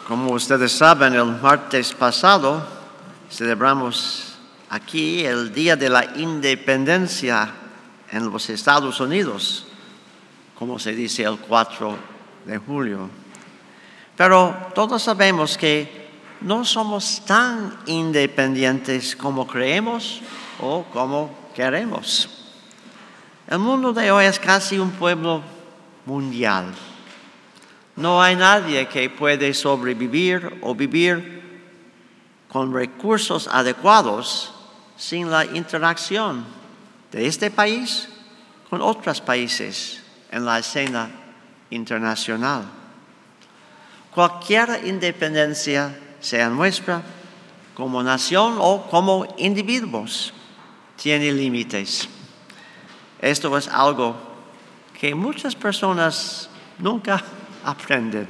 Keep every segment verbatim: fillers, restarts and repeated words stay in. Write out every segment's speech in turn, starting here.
Como ustedes saben, el martes pasado celebramos aquí el Día de la Independencia en los Estados Unidos, como se dice el cuatro de julio. Pero todos sabemos que no somos tan independientes como creemos o como queremos. El mundo de hoy es casi un pueblo mundial. No hay nadie que puede sobrevivir o vivir con recursos adecuados sin la interacción de este país con otros países en la escena internacional. Cualquier independencia, sea nuestra, como nación o como individuos, tiene límites. Esto es algo que muchas personas nunca aprenden.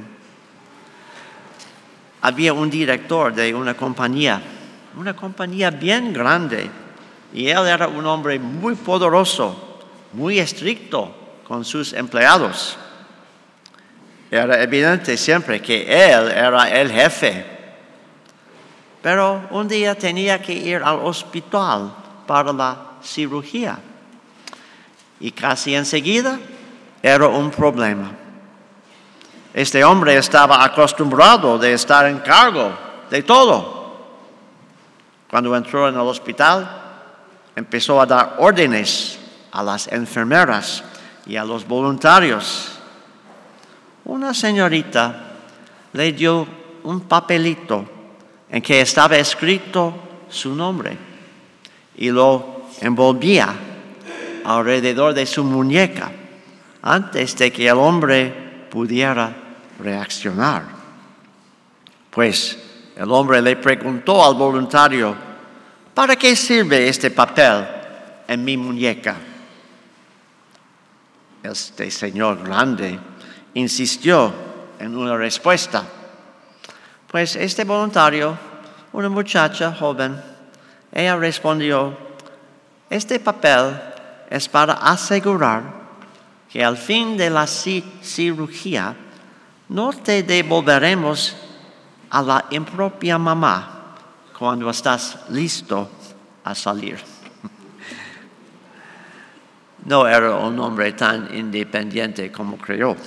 Había un director de una compañía, una compañía bien grande, y él era un hombre muy poderoso, muy estricto con sus empleados. Era evidente siempre que él era el jefe. Pero un día tenía que ir al hospital para la cirugía. Y casi enseguida era un problema. Este hombre estaba acostumbrado de estar en cargo de todo. Cuando entró en el hospital, empezó a dar órdenes a las enfermeras y a los voluntarios. Una señorita le dio un papelito en que estaba escrito su nombre y lo envolvía alrededor de su muñeca antes de que el hombre pudiera reaccionar. Pues el hombre le preguntó al voluntario: ¿para qué sirve este papel en mi muñeca? Este señor grande insistió en una respuesta. Pues este voluntario, una muchacha joven, ella respondió: este papel es para asegurar que al fin de la cirugía no te devolveremos a la impropia mamá cuando estás listo a salir. No era un hombre tan independiente como creyó.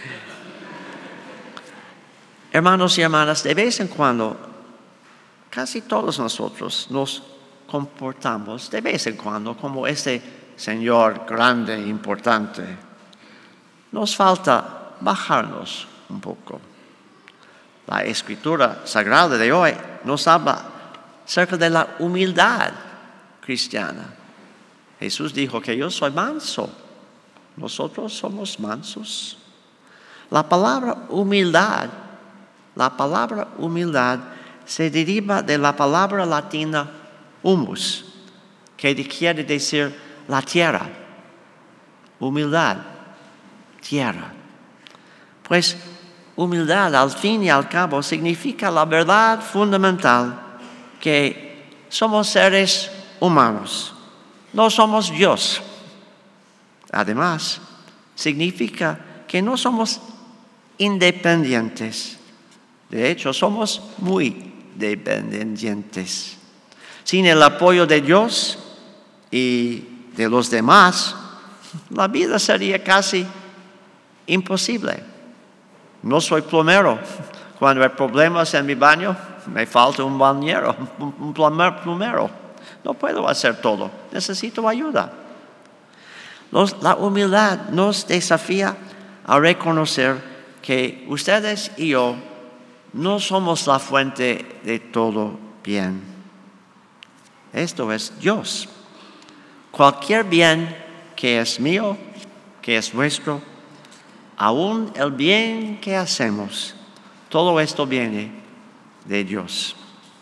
Hermanos y hermanas, de vez en cuando, casi todos nosotros nos comportamos de vez en cuando como este señor grande e importante. Nos falta bajarnos un poco. La Escritura Sagrada de hoy nos habla acerca de la humildad cristiana. Jesús dijo que yo soy manso. Nosotros somos mansos. La palabra humildad, la palabra humildad se deriva de la palabra latina humus, que quiere decir la tierra. Humildad, tierra. Pues humildad, al fin y al cabo, significa la verdad fundamental que somos seres humanos, no somos Dios. Además, significa que no somos independientes. De hecho, somos muy dependientes. Sin el apoyo de Dios y de los demás, la vida sería casi imposible. No soy plomero. Cuando hay problemas en mi baño, me falta un bañero, un plomero. No puedo hacer todo. Necesito ayuda. Los, la humildad nos desafía a reconocer que ustedes y yo no somos la fuente de todo bien. Esto es Dios. Cualquier bien que es mío, que es nuestro, aún el bien que hacemos, todo esto viene de Dios.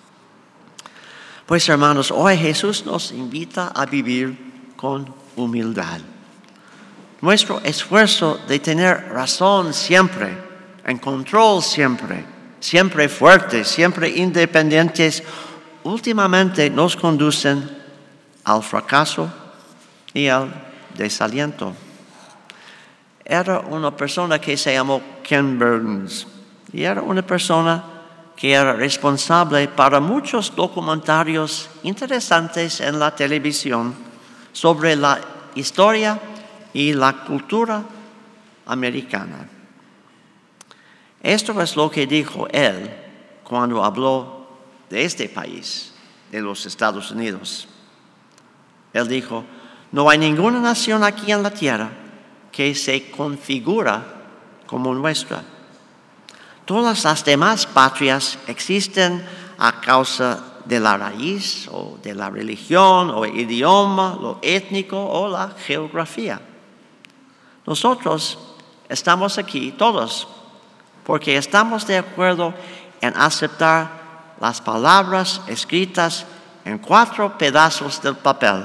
Pues hermanos, hoy Jesús nos invita a vivir con humildad. Nuestro esfuerzo de tener razón siempre, en control siempre, siempre fuertes, siempre independientes, últimamente nos conducen al fracaso y al desaliento. Era una persona que se llamó Ken Burns y era una persona que era responsable para muchos documentarios interesantes en la televisión sobre la historia y la cultura americana. Esto es lo que dijo él cuando habló de este país, de los Estados Unidos. Él dijo, no hay ninguna nación aquí en la tierra que se configura como nuestra. Todas las demás patrias existen a causa de la raíz o de la religión o idioma, lo étnico o la geografía. Nosotros estamos aquí todos porque estamos de acuerdo en aceptar las palabras escritas en cuatro pedazos del papel,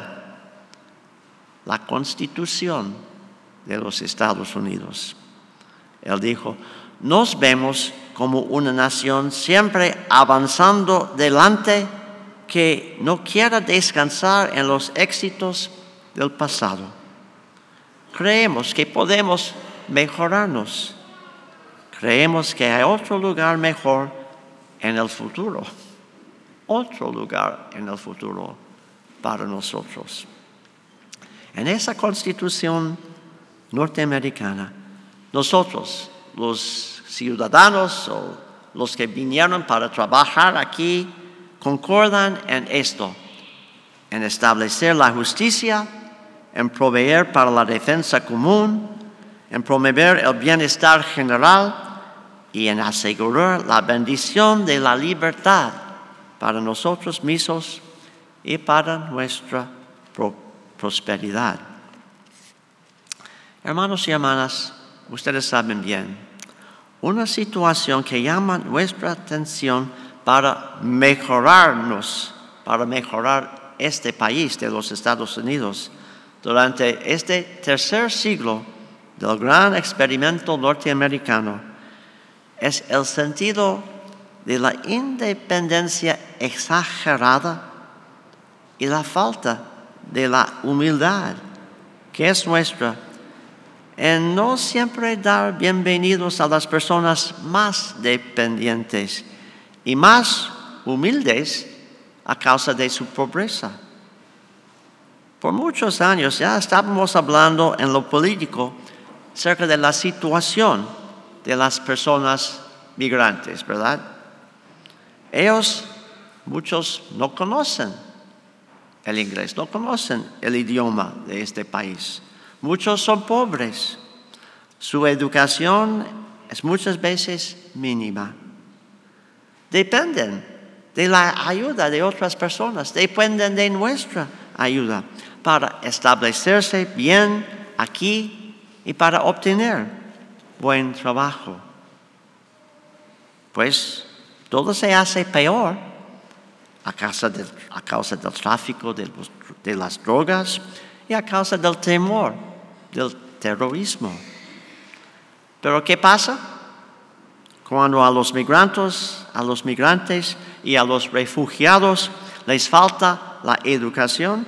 la Constitución de los Estados Unidos. Él dijo, nos vemos como una nación siempre avanzando delante que no quiera descansar en los éxitos del pasado. Creemos que podemos mejorarnos. Creemos que hay otro lugar mejor en el futuro. Otro lugar en el futuro para nosotros. En esa Constitución norteamericana, nosotros, los ciudadanos o los que vinieron para trabajar aquí, concordan en esto, en establecer la justicia, en proveer para la defensa común, en promover el bienestar general y en asegurar la bendición de la libertad para nosotros mismos y para nuestra pro- prosperidad. Hermanos y hermanas, ustedes saben bien, una situación que llama nuestra atención para mejorarnos, para mejorar este país de los Estados Unidos durante este tercer siglo del gran experimento norteamericano, es el sentido de la independencia exagerada y la falta de la humildad que es nuestra en no siempre dar bienvenidos a las personas más dependientes y más humildes a causa de su pobreza. Por muchos años ya estábamos hablando en lo político acerca de la situación de las personas migrantes, ¿verdad? Ellos, muchos no conocen el inglés, no conocen el idioma de este país. Muchos son pobres. Su educación es muchas veces mínima. Dependen de la ayuda de otras personas, dependen de nuestra ayuda para establecerse bien aquí y para obtener buen trabajo. Pues todo se hace peor a causa del, a causa del tráfico de, los, de las drogas y a causa del temor del terrorismo. Pero ¿qué pasa? Cuando a los migrantes, a los migrantes y a los refugiados les falta la educación,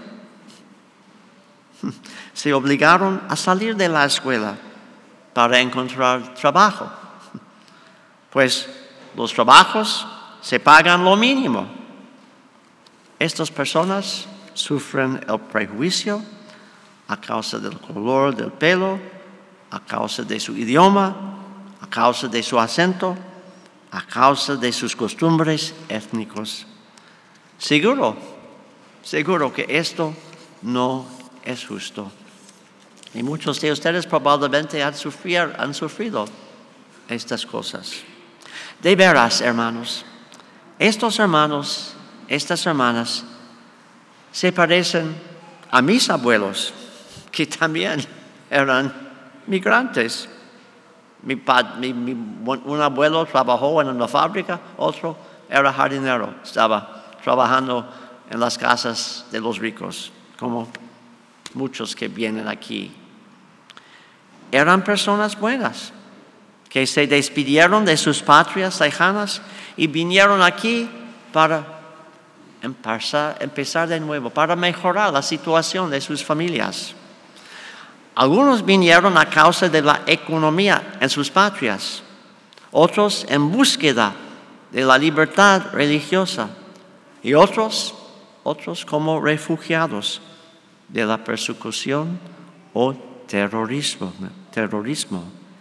se obligaron a salir de la escuela para encontrar trabajo. Pues los trabajos se pagan lo mínimo. Estas personas sufren el prejuicio a causa del color del pelo, a causa de su idioma, a causa de su acento, a causa de sus costumbres étnicos. Seguro, seguro que esto no es justo. Y muchos de ustedes probablemente han sufrido, han sufrido estas cosas. De veras, hermanos, estos hermanos, estas hermanas, se parecen a mis abuelos, que también eran migrantes. Mi, mi, mi, un abuelo trabajó en una fábrica, otro era jardinero, estaba trabajando en las casas de los ricos, como muchos que vienen aquí. Eran personas buenas, que se despidieron de sus patrias lejanas y vinieron aquí para empezar, empezar de nuevo, para mejorar la situación de sus familias. Algunos vinieron a causa de la economía en sus patrias, otros en búsqueda de la libertad religiosa y otros, otros como refugiados de la persecución o terrorismo. terrorismo.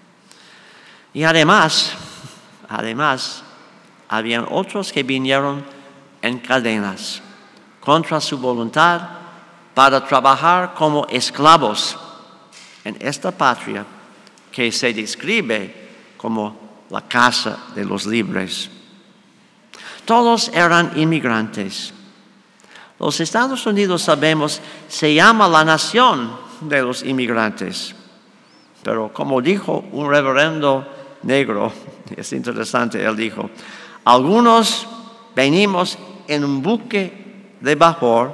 Y además, además, habían otros que vinieron en cadenas contra su voluntad para trabajar como esclavos en esta patria que se describe como la casa de los libres. Todos eran inmigrantes. Los Estados Unidos, sabemos, se llama la nación de los inmigrantes. Pero como dijo un reverendo negro, es interesante, él dijo, algunos venimos en un buque de vapor,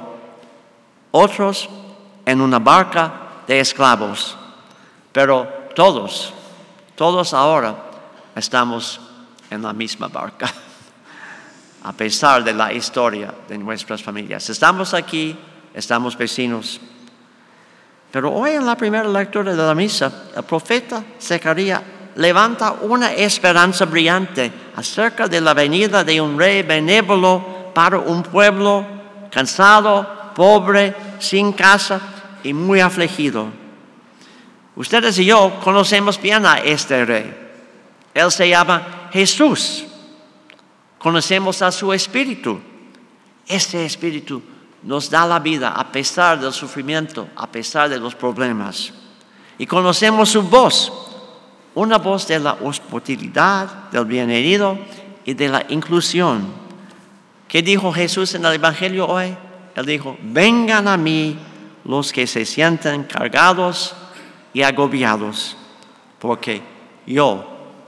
otros en una barca de esclavos, pero todos, todos ahora estamos en la misma barca, a pesar de la historia de nuestras familias. Estamos aquí, estamos vecinos. Pero hoy en la primera lectura de la misa, el profeta Zacarías levanta una esperanza brillante acerca de la venida de un rey benévolo para un pueblo cansado, pobre, sin casa y muy afligido. Ustedes y yo conocemos bien a este rey. Él se llama Jesús. Conocemos a su espíritu. Este espíritu nos da la vida a pesar del sufrimiento, a pesar de los problemas. Y conocemos su voz, una voz de la hospitalidad, del bienherido y de la inclusión. ¿Qué dijo Jesús en el Evangelio hoy? Él dijo, vengan a mí los que se sienten cargados y agobiados, porque yo,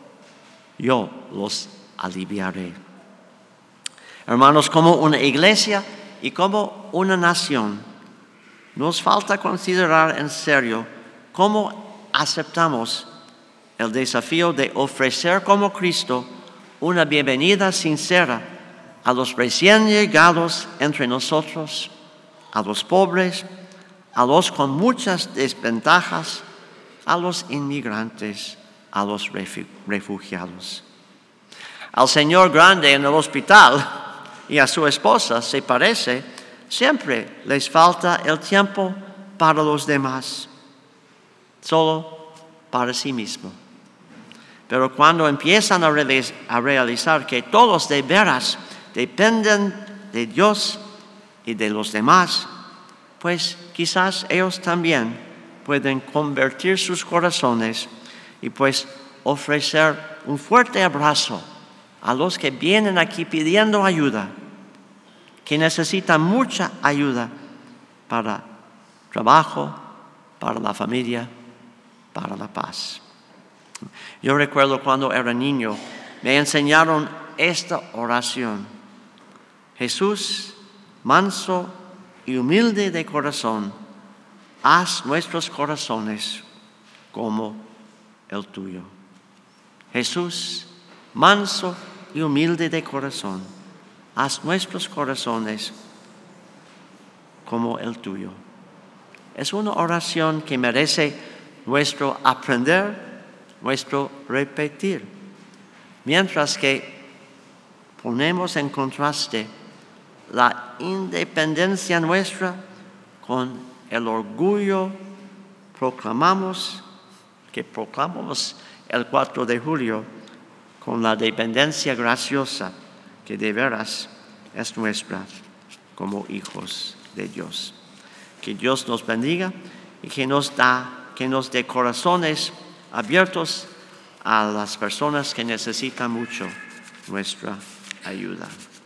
yo los aliviaré. Hermanos, como una iglesia y como una nación, nos falta considerar en serio cómo aceptamos el desafío de ofrecer como Cristo una bienvenida sincera a los recién llegados entre nosotros, a los pobres, a los con muchas desventajas, a los inmigrantes, a los refugiados. Al señor grande en el hospital y a su esposa, se parece, siempre les falta el tiempo para los demás, solo para sí mismo. Pero cuando empiezan a, re- a realizar que todos de veras dependen de Dios y de los demás, pues quizás ellos también pueden convertir sus corazones y pues ofrecer un fuerte abrazo a los que vienen aquí pidiendo ayuda, que necesitan mucha ayuda para trabajo, para la familia, para la paz. Yo recuerdo cuando era niño, me enseñaron esta oración. Jesús, manso y humilde de corazón, haz nuestros corazones como el tuyo. Jesús, manso y humilde de corazón, haz nuestros corazones como el tuyo. Es una oración que merece nuestro aprender, nuestro repetir, mientras que ponemos en contraste la independencia nuestra con el orgullo proclamamos, que proclamamos el cuatro de julio, con la dependencia graciosa que de veras es nuestra como hijos de Dios. Que Dios nos bendiga y que nos da, que nos dé corazones abiertos a las personas que necesitan mucho nuestra ayuda.